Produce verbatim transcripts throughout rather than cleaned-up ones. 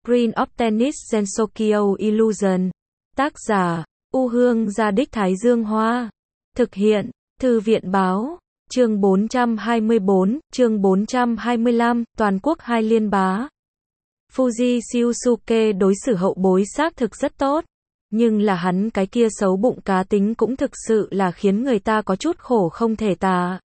Green of Tennis Gensokyo Illusion. Tác giả, U Hương Gia Đích Thái Dương Hoa. Thực hiện, Thư viện Báo. Chương bốn trăm hai mươi bốn, chương bốn trăm hai mươi lăm, toàn quốc hai liên bá. Fuji Shiosuke đối xử hậu bối xác thực rất tốt. Nhưng là hắn cái kia xấu bụng cá tính cũng thực sự là khiến người ta có chút khổ không thể tả.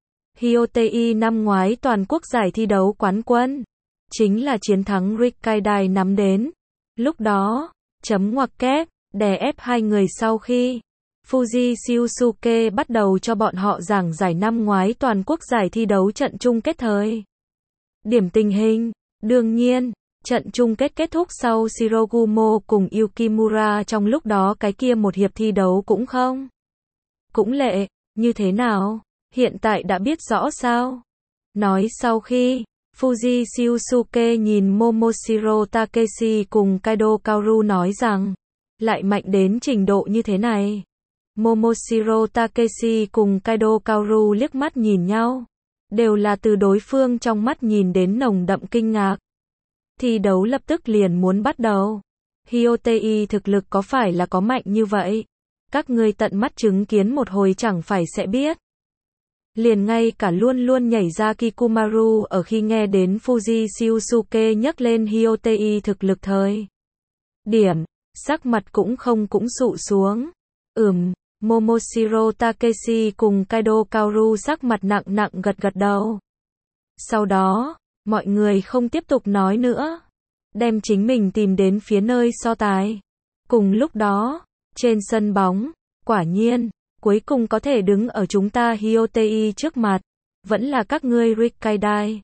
Hyotei năm ngoái toàn quốc giải thi đấu quán quân. Chính là chiến thắng Rikkaidai nắm đến. Lúc đó, chấm ngoặc kép, đè ép hai người sau khi Fuji Shiosuke bắt đầu cho bọn họ giảng giải năm ngoái toàn quốc giải thi đấu trận chung kết thời. Điểm tình hình, đương nhiên, trận chung kết kết thúc sau Shirogumo cùng Yukimura trong lúc đó cái kia một hiệp thi đấu cũng không. Cũng lệ, như thế nào? Hiện tại đã biết rõ sao? Nói sau khi Fuji Shiosuke nhìn Momoshiro Takeshi cùng Kaido Kaoru nói rằng, lại mạnh đến trình độ như thế này. Momoshiro Takeshi cùng Kaido Kaoru liếc mắt nhìn nhau, đều là từ đối phương trong mắt nhìn đến nồng đậm kinh ngạc. Thi đấu lập tức liền muốn bắt đầu. Hyotei thực lực có phải là có mạnh như vậy? Các ngươi tận mắt chứng kiến một hồi chẳng phải sẽ biết. Liền ngay cả luôn luôn nhảy ra Kikumaru ở khi nghe đến Fuji Shiosuke nhắc lên Hyotei thực lực thời điểm, sắc mặt cũng không cũng sụ xuống. Ừm, Momoshiro Takeshi cùng Kaido Kaoru sắc mặt nặng nặng gật gật đầu. Sau đó, mọi người không tiếp tục nói nữa, đem chính mình tìm đến phía nơi so tài. Cùng lúc đó, trên sân bóng, quả nhiên, cuối cùng có thể đứng ở chúng ta Hyotei trước mặt, vẫn là các ngươi Rikkaidai.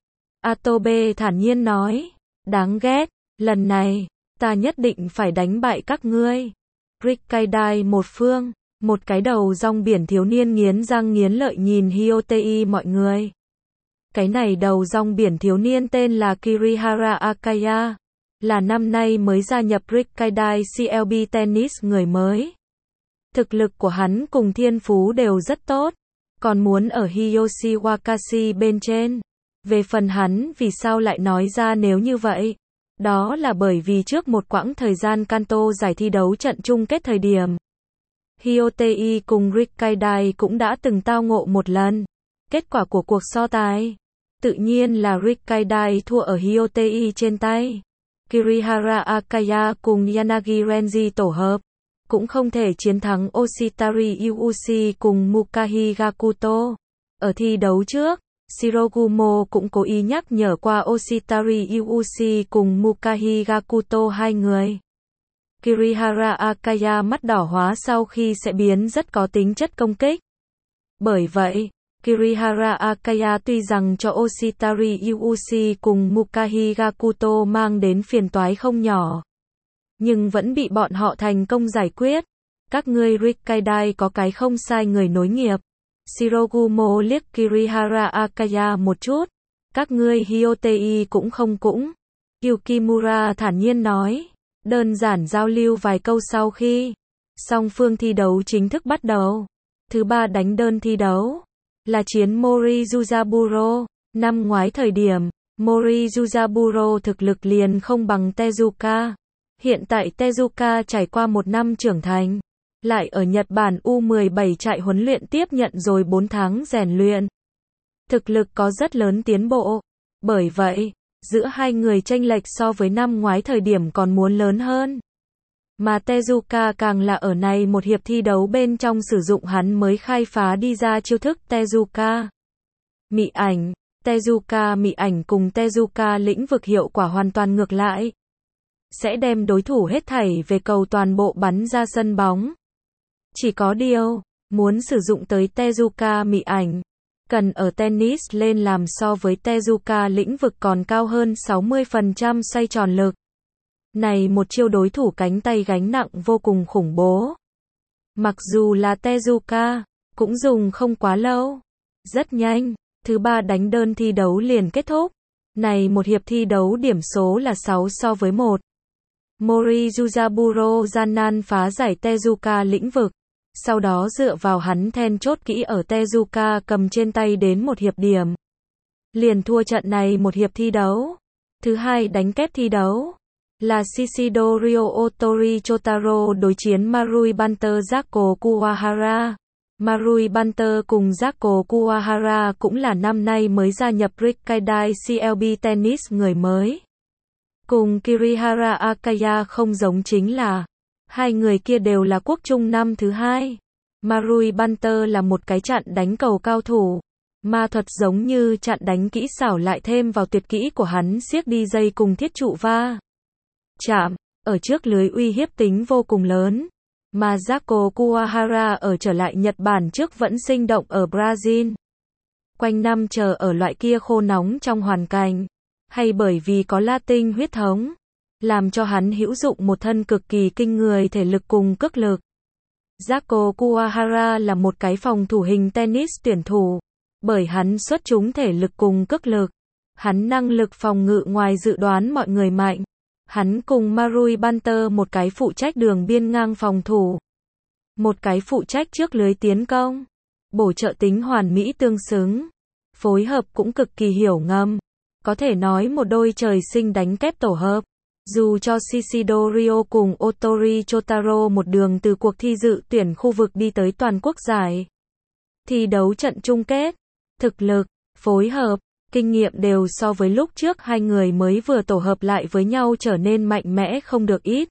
Atobe thản nhiên nói, đáng ghét, lần này, ta nhất định phải đánh bại các ngươi. Rikkaidai một phương, một cái đầu rong biển thiếu niên nghiến răng nghiến lợi nhìn Hyotei mọi người. Cái này đầu rong biển thiếu niên tên là Kirihara Akaya, là năm nay mới gia nhập Rikkaidai xê lờ bê Tennis người mới. Thực lực của hắn cùng thiên phú đều rất tốt, còn muốn ở Hiyoshi Wakashi bên trên. Về phần hắn vì sao lại nói ra nếu như vậy? Đó là bởi vì trước một quãng thời gian Kanto giải thi đấu trận chung kết thời điểm, Hyotei cùng Rikkaidai cũng đã từng tao ngộ một lần. Kết quả của cuộc so tài, tự nhiên là Rikkaidai thua ở Hyotei trên tay. Kirihara Akaya cùng Yanagi Renji tổ hợp, cũng không thể chiến thắng Oshitari Yuuchi cùng Mukahi Gakuto. Ở thi đấu trước, Shirogumo cũng cố ý nhắc nhở qua Oshitari Yuuchi cùng Mukahi Gakuto hai người. Kirihara Akaya mắt đỏ hóa sau khi sẽ biến rất có tính chất công kích. Bởi vậy, Kirihara Akaya tuy rằng cho Oshitari Yuuchi cùng Mukahi Gakuto mang đến phiền toái không nhỏ, nhưng vẫn bị bọn họ thành công giải quyết. Các ngươi Rikkaidai có cái không sai người nối nghiệp. Shirogumo liếc Kirihara Akaya một chút. Các ngươi Hyotei cũng không cũng. Yukimura thản nhiên nói. Đơn giản giao lưu vài câu sau khi song phương thi đấu chính thức bắt đầu. Thứ ba đánh đơn thi đấu là chiến Mori Yuzaburo. Năm ngoái thời điểm, Mori Yuzaburo thực lực liền không bằng Tezuka. Hiện tại Tezuka trải qua một năm trưởng thành, lại ở Nhật Bản U mười bảy trại huấn luyện tiếp nhận rồi bốn tháng rèn luyện. Thực lực có rất lớn tiến bộ. Bởi vậy, giữa hai người chênh lệch so với năm ngoái thời điểm còn muốn lớn hơn. Mà Tezuka càng là ở này một hiệp thi đấu bên trong sử dụng hắn mới khai phá đi ra chiêu thức Tezuka mị ảnh. Tezuka mị ảnh cùng Tezuka lĩnh vực hiệu quả hoàn toàn ngược lại. Sẽ đem đối thủ hết thảy về cầu toàn bộ bắn ra sân bóng. Chỉ có điều, muốn sử dụng tới Tezuka mị ảnh, cần ở tennis lên làm so với Tezuka lĩnh vực còn cao hơn sáu mươi phần trăm xoay tròn lực. Này một chiêu đối thủ cánh tay gánh nặng vô cùng khủng bố. Mặc dù là Tezuka, cũng dùng không quá lâu. Rất nhanh, thứ ba đánh đơn thi đấu liền kết thúc. Này một hiệp thi đấu điểm số là sáu so với một. Mori Yuzaburo gian nan phá giải Tezuka lĩnh vực. Sau đó dựa vào hắn then chốt kỹ ở Tezuka cầm trên tay đến một hiệp điểm. Liền thua trận này một hiệp thi đấu. Thứ hai đánh kép thi đấu. là Shishidorio Otori Chotaro đối chiến Marui Banter Zako Kuwahara. Marui Banter cùng Zako Kuwahara cũng là năm nay mới gia nhập Rikkaidai xê lờ bê Tennis người mới. Cùng Kirihara Akaya không giống chính là, hai người kia đều là quốc trung năm thứ hai. Marui Banter là một cái chặn đánh cầu cao thủ. Ma thuật giống như chặn đánh kỹ xảo lại thêm vào tuyệt kỹ của hắn siếc đi dây cùng thiết trụ va chạm, ở trước lưới uy hiếp tính vô cùng lớn. Mà Zako Kuwahara ở trở lại Nhật Bản trước vẫn sinh động ở Brazil. Quanh năm chờ ở loại kia khô nóng trong hoàn cảnh, hay bởi vì có Latin huyết thống, làm cho hắn hữu dụng một thân cực kỳ kinh người thể lực cùng cước lực. Zako Kuwahara là một cái phòng thủ hình tennis tuyển thủ, bởi hắn xuất chúng thể lực cùng cước lực. Hắn năng lực phòng ngự ngoài dự đoán mọi người mạnh. Hắn cùng Marui Banter một cái phụ trách đường biên ngang phòng thủ, một cái phụ trách trước lưới tiến công. Bổ trợ tính hoàn mỹ tương xứng, phối hợp cũng cực kỳ hiểu ngầm. Có thể nói một đôi trời sinh đánh kép tổ hợp. Dù cho Shishidorio cùng Otori Chotaro một đường từ cuộc thi dự tuyển khu vực đi tới toàn quốc giải thi đấu trận chung kết, thực lực, phối hợp, kinh nghiệm đều so với lúc trước hai người mới vừa tổ hợp lại với nhau trở nên mạnh mẽ không được ít.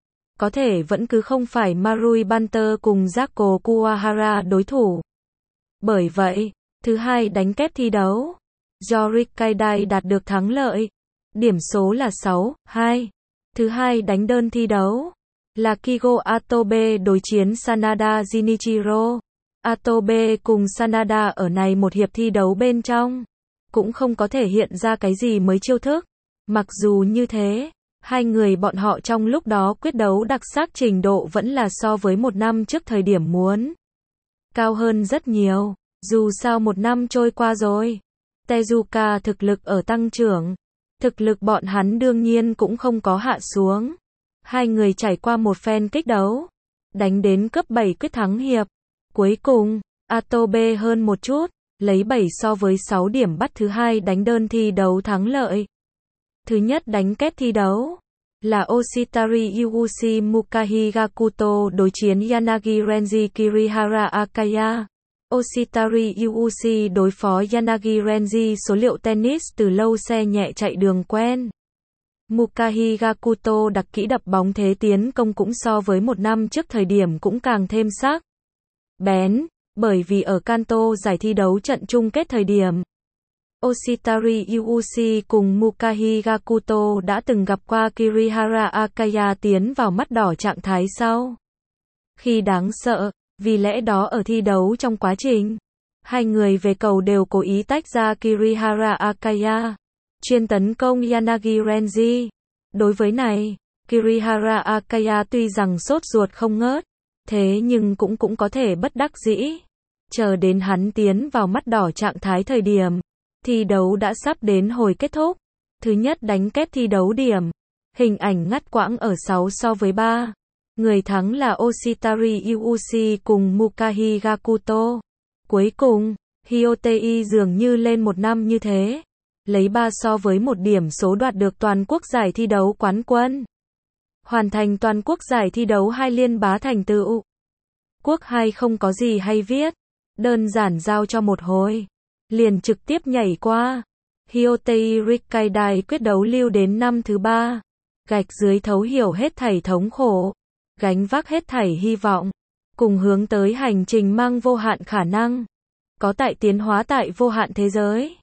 Có thể vẫn cứ không phải Marui Banter cùng Zako Kuwahara đối thủ. Bởi vậy, thứ hai đánh kép thi đấu, do Rikkaidai đạt được thắng lợi. Điểm số là sáu hai. Thứ hai đánh đơn thi đấu, là Kigo Atobe đối chiến Sanada Jinichiro. Atobe cùng Sanada ở này một hiệp thi đấu bên trong, cũng không có thể hiện ra cái gì mới chiêu thức. Mặc dù như thế, hai người bọn họ trong lúc đó quyết đấu đặc sắc trình độ vẫn là so với một năm trước thời điểm muốn cao hơn rất nhiều. Dù sao một năm trôi qua rồi, Tezuka thực lực ở tăng trưởng, thực lực bọn hắn đương nhiên cũng không có hạ xuống. Hai người trải qua một phen kích đấu, đánh đến cấp bảy quyết thắng hiệp. Cuối cùng, Atobe hơn một chút, lấy bảy so với sáu điểm bắt thứ hai đánh đơn thi đấu thắng lợi. Thứ nhất đánh kép thi đấu, là Oshitari Yuuchi Mukahi Gakuto đối chiến Yanagi Renji Kirihara Akaya. Oshitari Yuuchi đối phó Yanagi Renji số liệu tennis từ lâu xe nhẹ chạy đường quen. Mukahi Gakuto đặc kỹ đập bóng thế tiến công cũng so với một năm trước thời điểm cũng càng thêm sắc bén, bởi vì ở Kanto giải thi đấu trận chung kết thời điểm, Oshitari Yuuchi cùng Mukahi Gakuto đã từng gặp qua Kirihara Akaya tiến vào mắt đỏ trạng thái sau khi đáng sợ. Vì lẽ đó ở thi đấu trong quá trình, hai người về cầu đều cố ý tách ra Kirihara Akaya, chuyên tấn công Yanagi Renji. Đối với này, Kirihara Akaya tuy rằng sốt ruột không ngớt, thế nhưng cũng cũng có thể bất đắc dĩ. Chờ đến hắn tiến vào mắt đỏ trạng thái thời điểm, thi đấu đã sắp đến hồi kết thúc. Thứ nhất đánh kép thi đấu điểm, hình ảnh ngắt quãng ở sáu so với ba. Người thắng là Oshitari Yuuchi cùng Mukahi Gakuto. Cuối cùng, Hyotei dường như lên một năm như thế, lấy ba so với một điểm số đoạt được toàn quốc giải thi đấu quán quân. Hoàn thành toàn quốc giải thi đấu hai liên bá thành tựu. Quốc hai không có gì hay viết, đơn giản giao cho một hồi, liền trực tiếp nhảy qua. Hyotei Rikkaidai quyết đấu lưu đến năm thứ ba, gạch dưới thấu hiểu hết thảy thống khổ, gánh vác hết thảy hy vọng, cùng hướng tới hành trình mang vô hạn khả năng, có tại tiến hóa tại vô hạn thế giới.